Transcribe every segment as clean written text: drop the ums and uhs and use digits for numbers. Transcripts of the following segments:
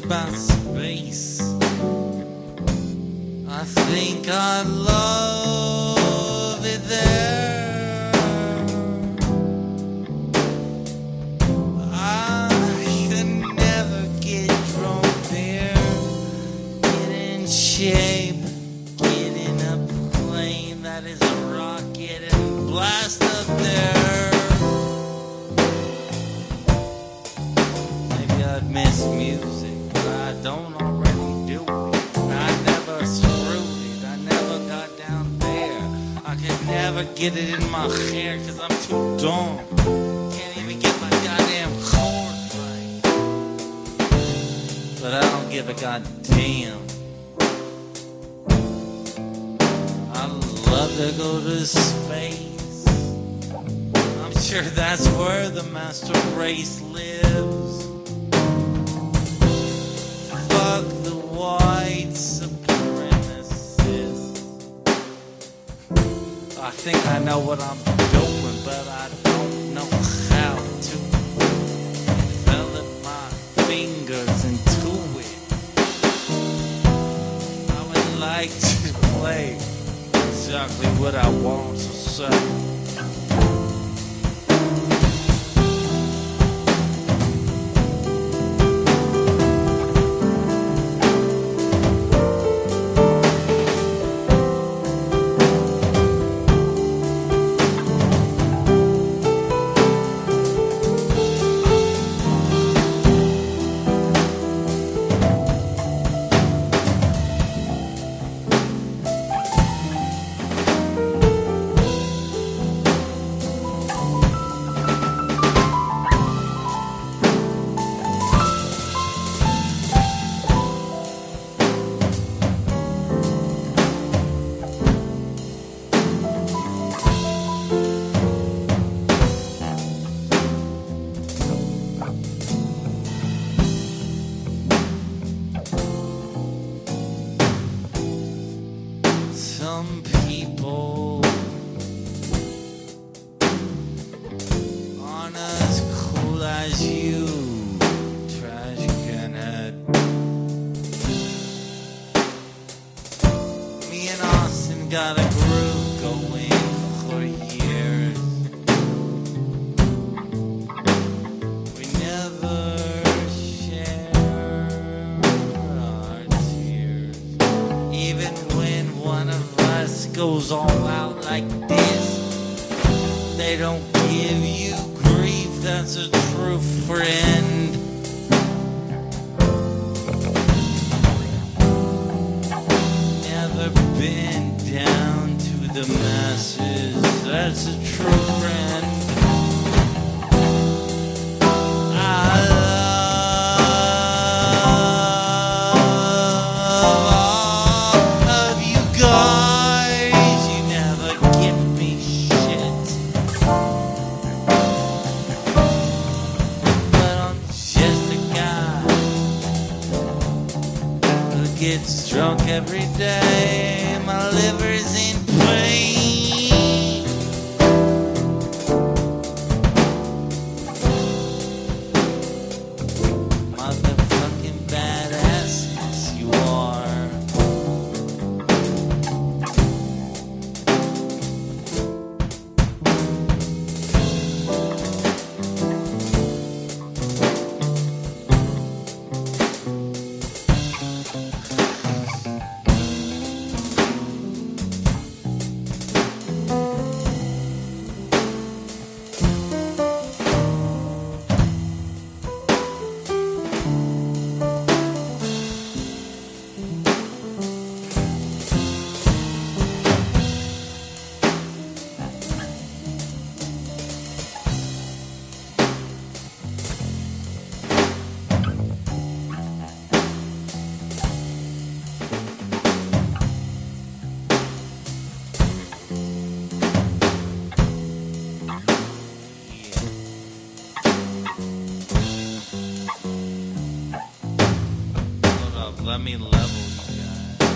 about space. I think I love it there. I could never get drunk there. Get in shape, get in a plane that is a rocket and blast up there. Maybe I'd miss music, but I don't already do it. I never screwed it, I never got down there. I could never get it in my hair cause I'm too dumb. Can't even get my goddamn chords right. But I don't give a goddamn. I'd love to go to space. I'm sure that's where the master race lives. Fuck the white supremacists. I think I know what I'm doing, but I don't know how to develop my fingers into it. I would like to play exactly what I want to say. Some people aren't as cool as you, trash can head. Me and Austin got a groove going for years. We never share our tears, even when one of us goes all out like this. They don't give you grief, that's a true friend. Never been down to the masses, that's a true friend. I love of you guys, you never give me shit. But I'm just a guy who gets drunk every day. My liver's in pain. Motherfucking badasses you are. Let me level you guys.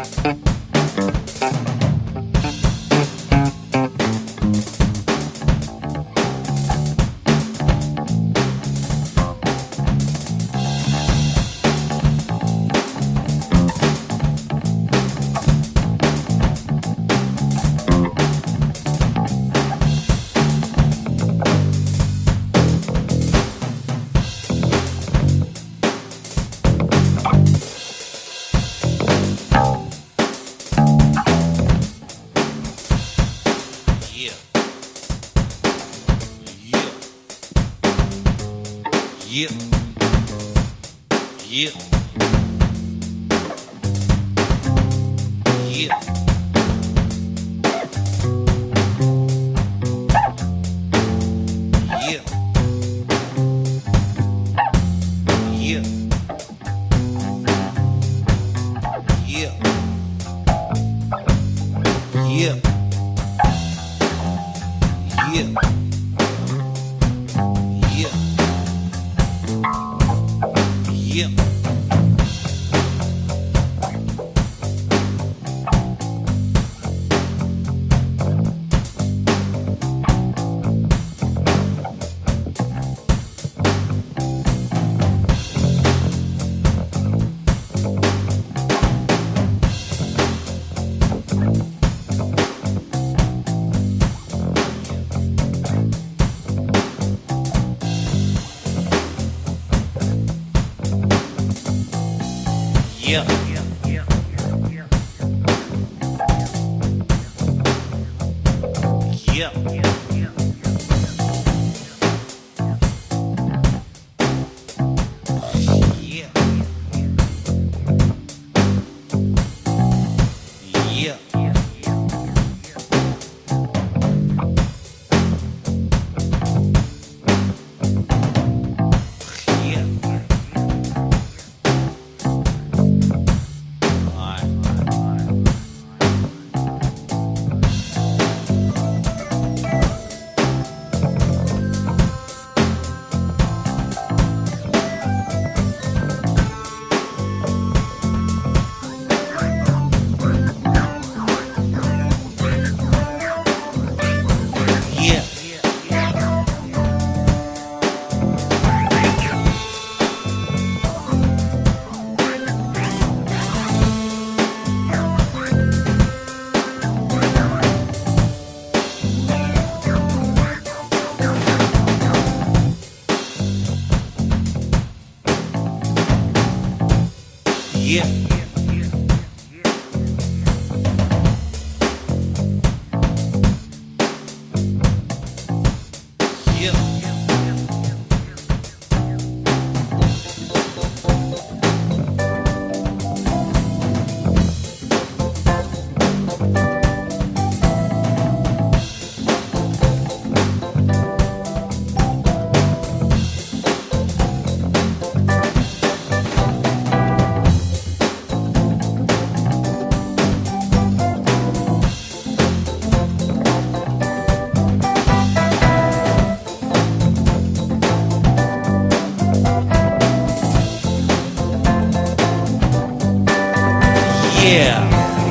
Yeah. Yeah. Yeah. Yeah. Yeah. Yeah. Yeah. Yeah. Yeah. Yeah. Yeah. Yeah. Yeah. Yeah.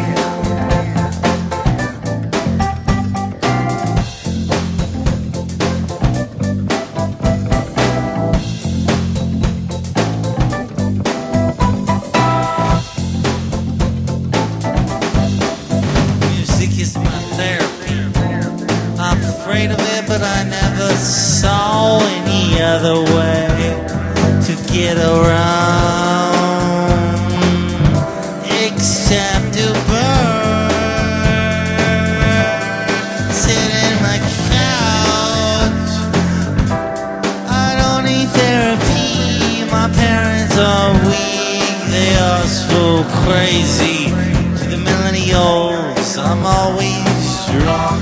Music is my therapy. I'm afraid of it, but I never saw any other way to get around except to burn. Sit in my couch. I don't need therapy. My parents are weak. They are so crazy. To the millennials, I'm always wrong.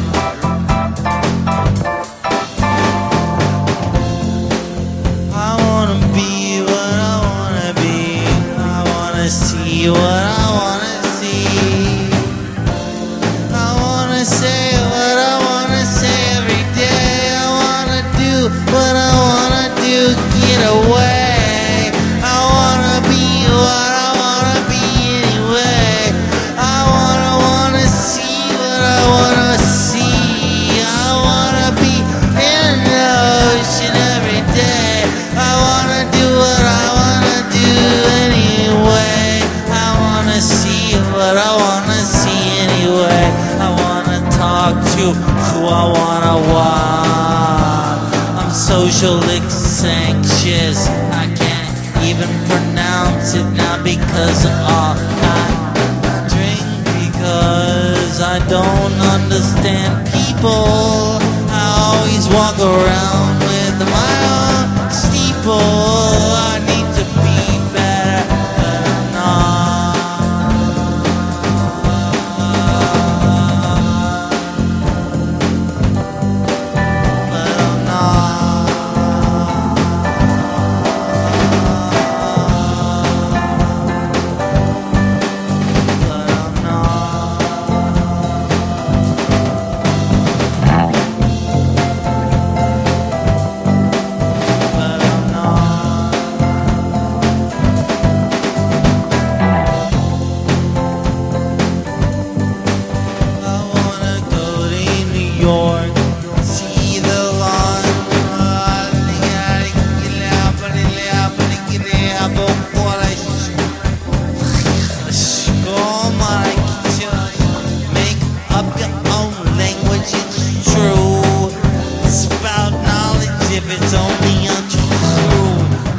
I wanna be what I wanna be. I wanna see what I wanna see. I wanna say what I wanna say every day. I wanna do what I wanna do. Get away. I wanna be what I wanna be anyway. I but I wanna see anyway. I wanna talk to who I wanna walk. I'm socially anxious, I can't even pronounce it now because all I drink because I don't understand people. I always walk around with my own steeple. I need to be better, but I'm not. But I'm not. But I'm not. But I'm not. I wanna go to New York, see the lawn. Make up your own language, it's true. Spout knowledge if it's only untrue.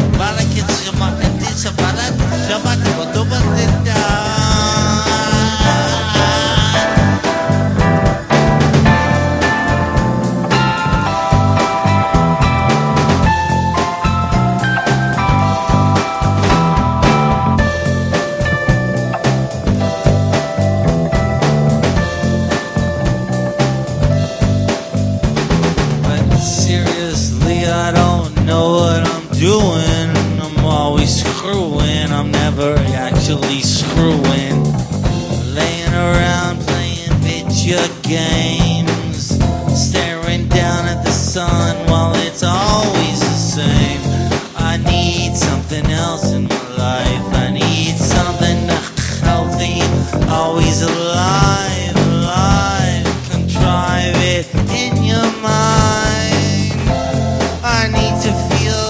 But seriously, I don't know what I'm doing. I'm always screwing, I'm never actually screwing. Laying around playing video games, staring down at the sun while it's always the same. I need something else in my life. I need something healthy, always alive, alive. Contrive it in your mind. I need to feel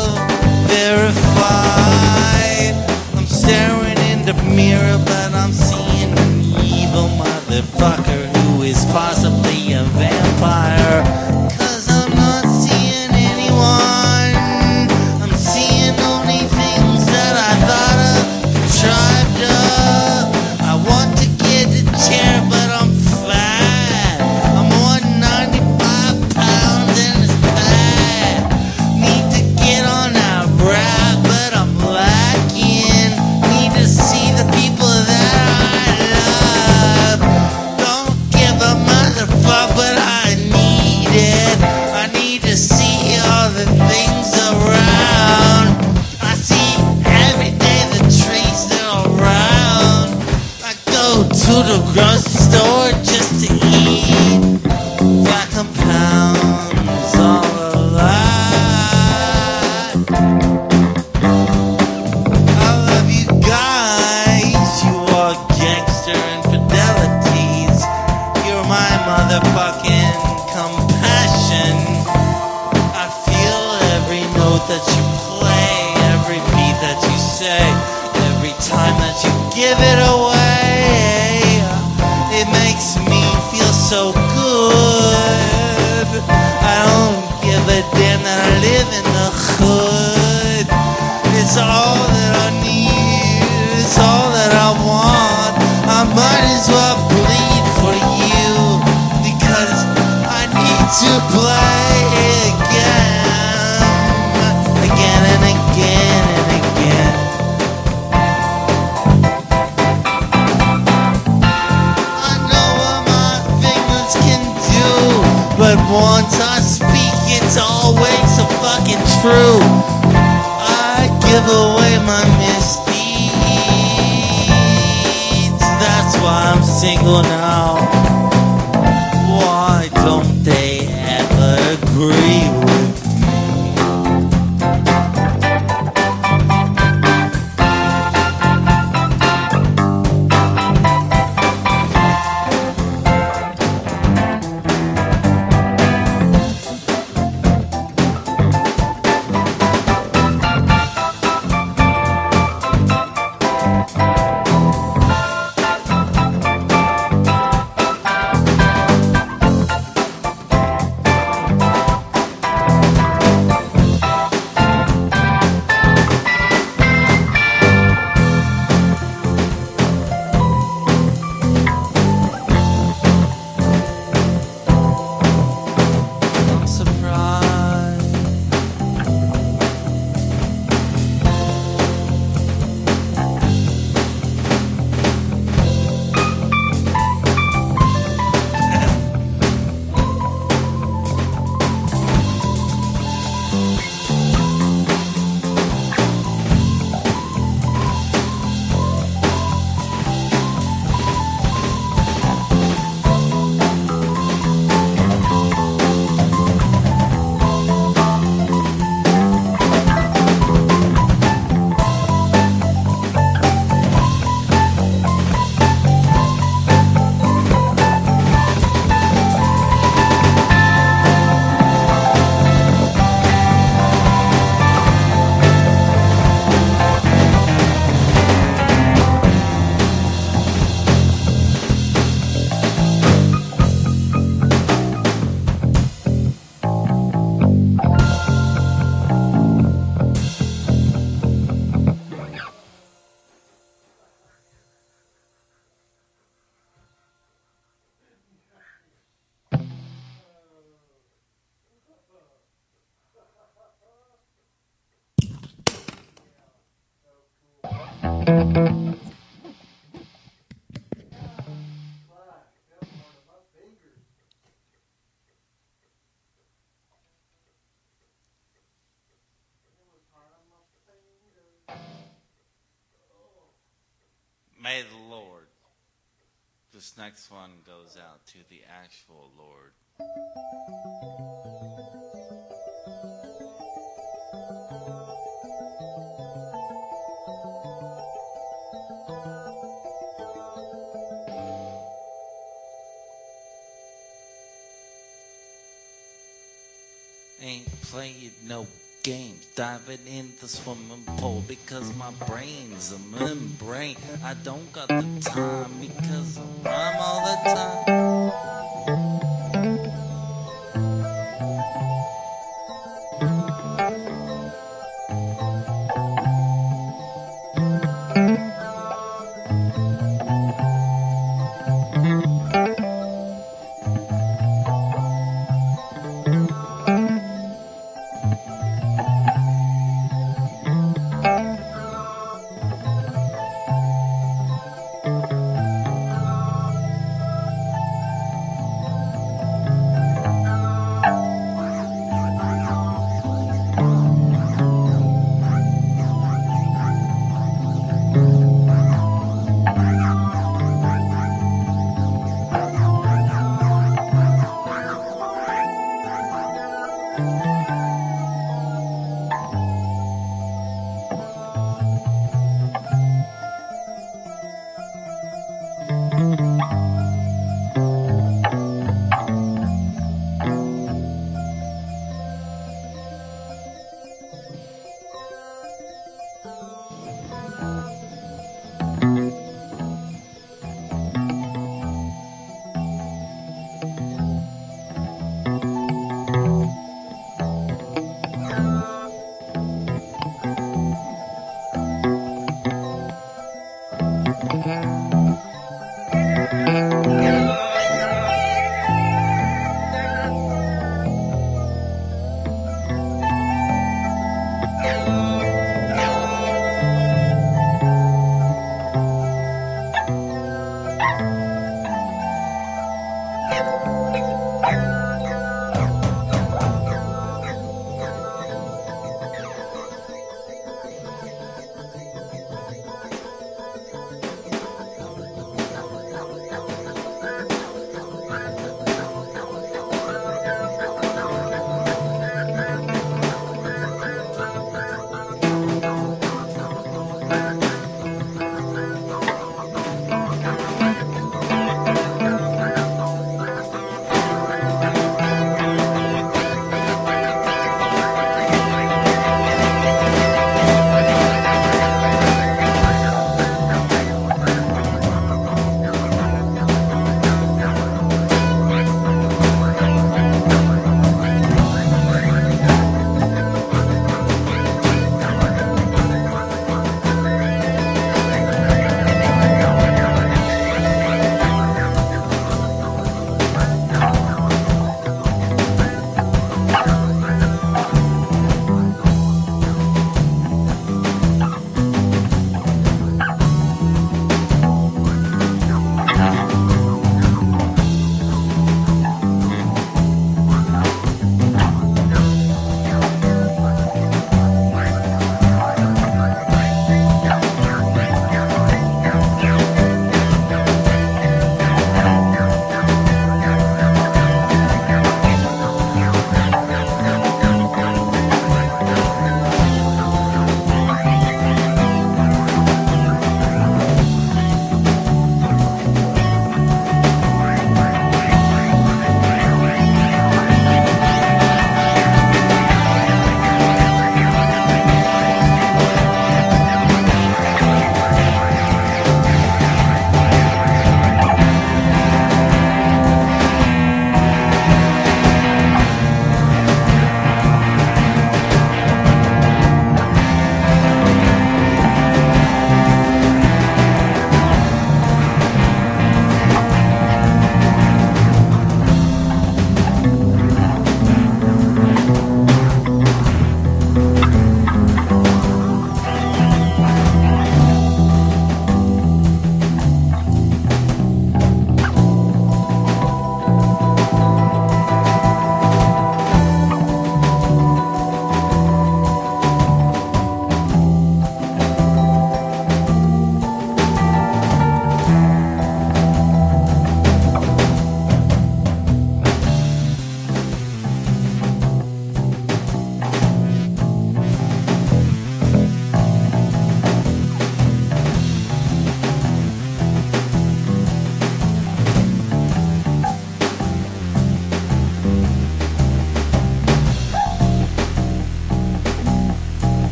verified. I'm staring in the mirror, but I'm seeing an evil motherfucker who is possibly a vampire. 'Cause I'm not seeing anyone. I'm seeing only things that I thought of, contrived of. I want to get a chair, but I'm fat. I'm 195 pounds and it's bad. Need to get on that rap, but I'm lacking. Need to see the people that I love. Don't give a motherfucker, but I need it. I need to see all the things around. I see every day the trees that are around. I go to the grocery store just to eat. Vacuum pounds all alive. I love you guys, you are gangster infidelities. You're my motherfucking compassion. I feel every note that you play, every beat that you say, every time that you give it away. It makes me feel so good. I don't give a damn that I live in the hood. It's all that I need, it's all that I want. I might as well bleed for you because I need to play again, again and again and again. I know what my fingers can do, but once I speak, it's always so fucking true. I give away my misdeeds. That's why I'm single now. Why don't they ever agree with me? May the Lord. This next one goes out to the actual Lord. Ain't playing no games, diving in the swimming pool because my brain's a membrane. I don't got the time because I rhyme all the time.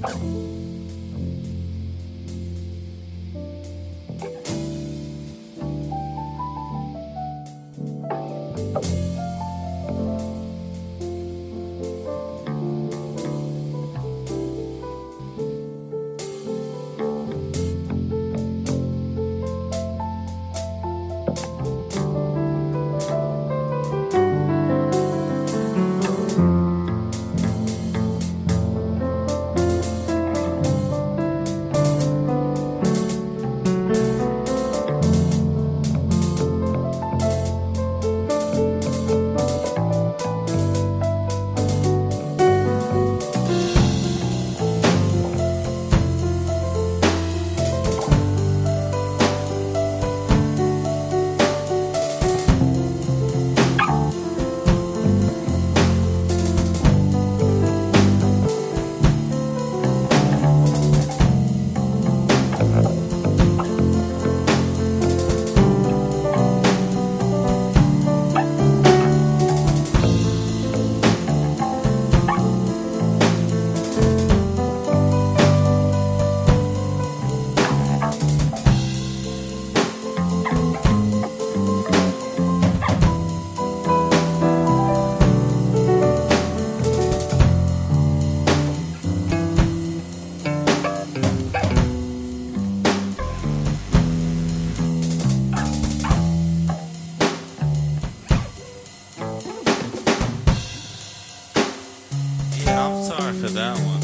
For that one.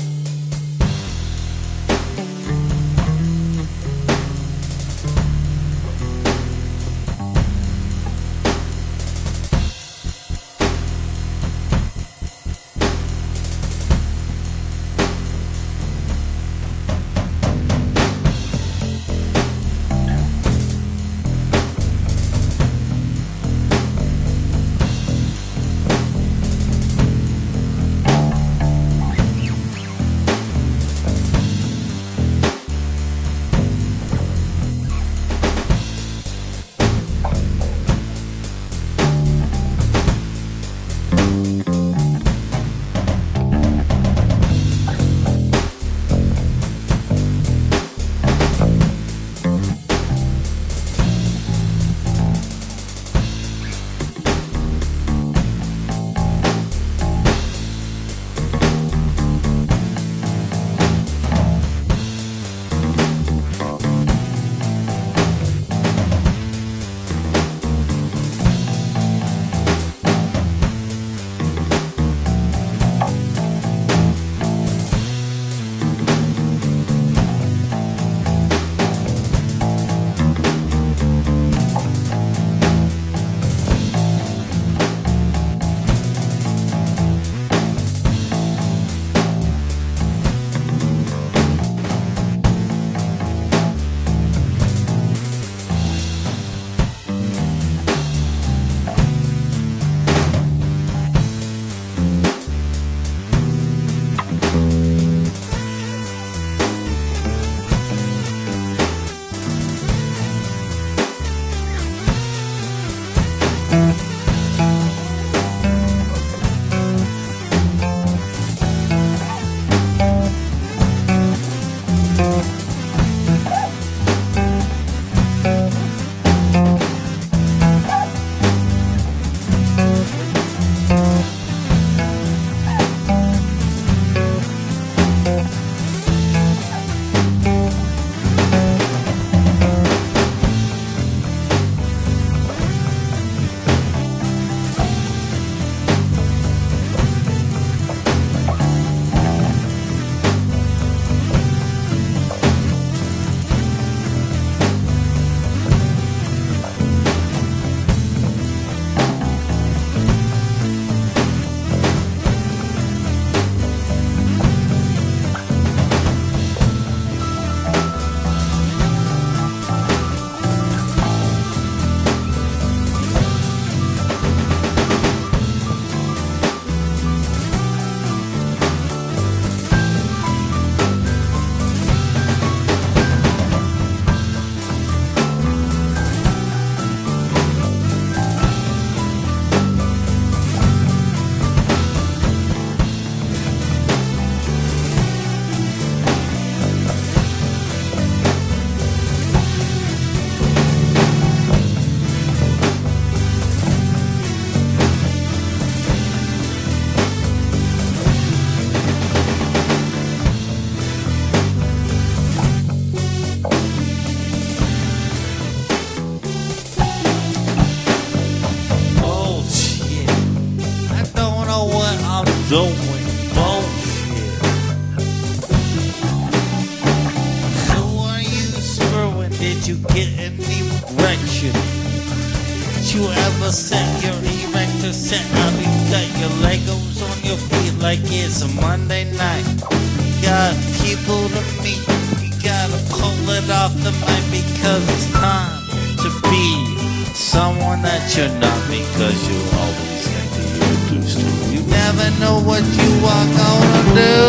doing bullshit. So are you screwing? Did you get any erection? Did you ever set your erector set up? You got your Legos on your feet like it's a Monday night. You got people to meet. You gotta pull it off the mic because it's time to be someone that you're not, because you always get the introduced to. You never know what you are gonna do.